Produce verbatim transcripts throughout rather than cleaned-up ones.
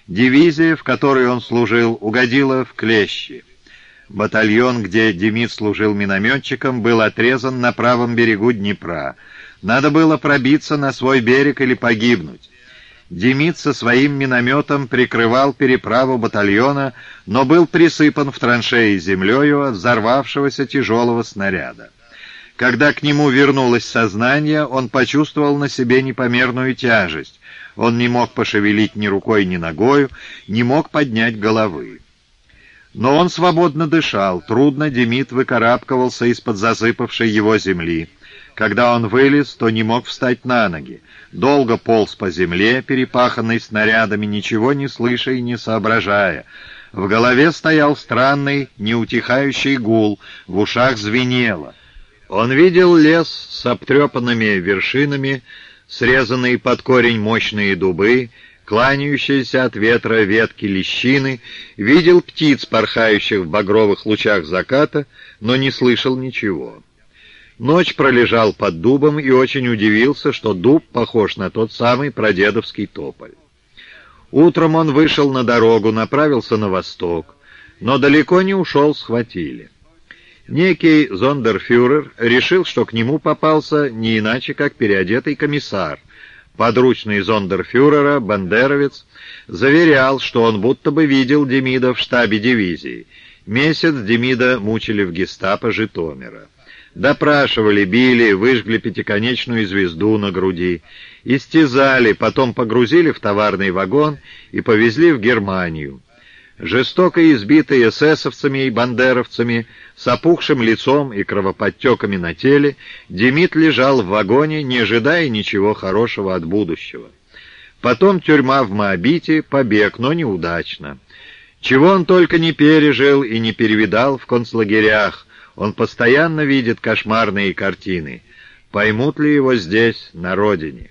Дивизия, в которой он служил, угодила в клещи. Батальон, где Демид служил минометчиком, был отрезан на правом берегу Днепра. Надо было пробиться на свой берег или погибнуть. Демид со своим минометом прикрывал переправу батальона, но был присыпан в траншеи землею от взорвавшегося тяжелого снаряда. Когда к нему вернулось сознание, он почувствовал на себе непомерную тяжесть. Он не мог пошевелить ни рукой, ни ногою, не мог поднять головы. Но он свободно дышал, трудно Демид выкарабкивался из-под засыпавшей его земли. Когда он вылез, то не мог встать на ноги. Долго полз по земле, перепаханной снарядами, ничего не слыша и не соображая. В голове стоял странный, неутихающий гул, в ушах звенело. Он видел лес с обтрепанными вершинами, срезанные под корень мощные дубы, кланяющиеся от ветра ветки лещины, видел птиц, порхающих в багровых лучах заката, но не слышал ничего. Ночь пролежал под дубом и очень удивился, что дуб похож на тот самый прадедовский тополь. Утром он вышел на дорогу, направился на восток, но далеко не ушел, схватили. Некий зондерфюрер решил, что к нему попался не иначе, как переодетый комиссар. Подручный зондерфюрера, бандеровец, заверял, что он будто бы видел Демида в штабе дивизии. Месяц Демида мучили в гестапо Житомира. Допрашивали, били, выжгли пятиконечную звезду на груди, истязали, потом погрузили в товарный вагон и повезли в Германию. Жестоко избитый эсэсовцами и бандеровцами, с опухшим лицом и кровоподтеками на теле, Демид лежал в вагоне, не ожидая ничего хорошего от будущего. Потом тюрьма в Моабите, побег, но неудачно. Чего он только не пережил и не перевидал в концлагерях, он постоянно видит кошмарные картины. Поймут ли его здесь, на родине?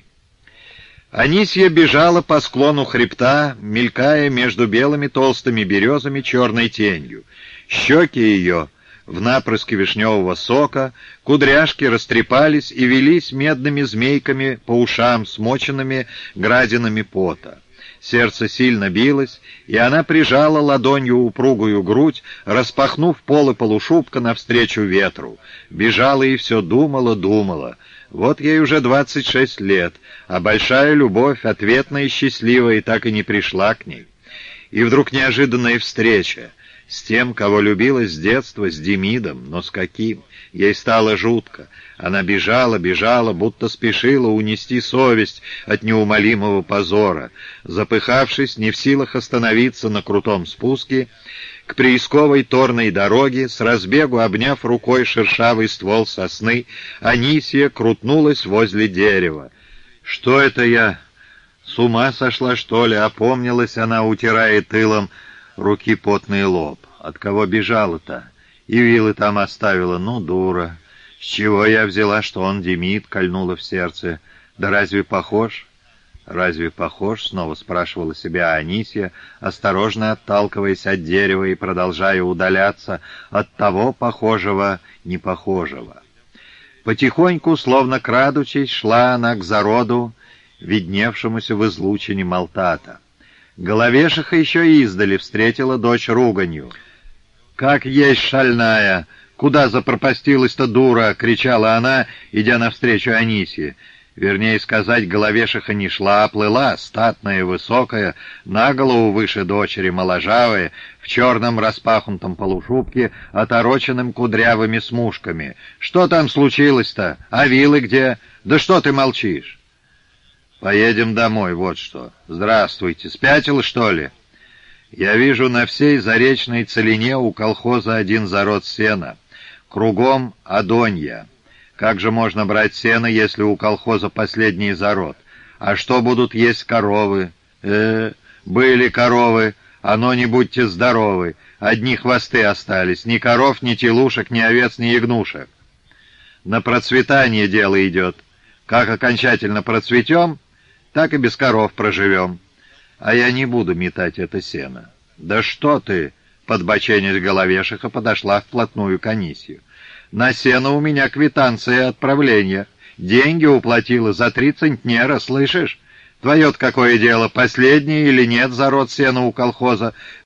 Анисья бежала по склону хребта, мелькая между белыми толстыми березами черной тенью. Щеки ее в напрыске вишневого сока, кудряшки растрепались и велись медными змейками по ушам, смоченными градинами пота. Сердце сильно билось, и она прижала ладонью упругую грудь, распахнув полы полушубка навстречу ветру. Бежала и все думала, думала. Вот ей уже двадцать шесть лет, а большая любовь, ответная и счастливая, так и не пришла к ней. И вдруг неожиданная встреча с тем, кого любила с детства, с Демидом, но с каким? Ей стало жутко. Она бежала, бежала, будто спешила унести совесть от неумолимого позора. Запыхавшись, не в силах остановиться на крутом спуске, к приисковой торной дороге, с разбегу обняв рукой шершавый ствол сосны, Анисья крутнулась возле дерева. «Что это я? С ума сошла, что ли?» — опомнилась она, утирая тылом руки потный лоб. «От кого бежала-то? И вилы там оставила. Ну, дура! С чего я взяла, что он Демид?» — кольнула в сердце. «Да разве похож?» «Разве похож?» — снова спрашивала себя Анисья, осторожно отталкиваясь от дерева и продолжая удаляться от того похожего непохожего. Потихоньку, словно крадучись, шла она к зароду, видневшемуся в излучине Малтата. Головешиха еще издали встретила дочь руганью. «Как есть шальная! Куда запропастилась-то дура?» — кричала она, идя навстречу Анисье. Вернее сказать, головешиха не шла, а плыла, статная, высокая, на голову выше дочери, моложавая, в черном распахнутом полушубке, отороченным кудрявыми смушками. «Что там случилось-то? А вилы где? Да что ты молчишь?» «Поедем домой, вот что. Здравствуйте. Спятила, что ли?» «Я вижу на всей заречной целине у колхоза один зарод сена. Кругом адонья. Как же можно брать сено, если у колхоза последний зарод? А что будут есть коровы? Э, были коровы, а но не будьте здоровы. Одни хвосты остались. Ни коров, ни телушек, ни овец, ни ягнушек. На процветание дело идет. Как окончательно процветем, так и без коров проживем. А я не буду метать это сено». «Да что ты!» — подбоченясь головешиха подошла вплотную к Анисью. «На сено у меня квитанция отправления. Деньги уплатила за три центнера, слышишь? Твое-то какое дело, последнее или нет зарод сена у колхоза?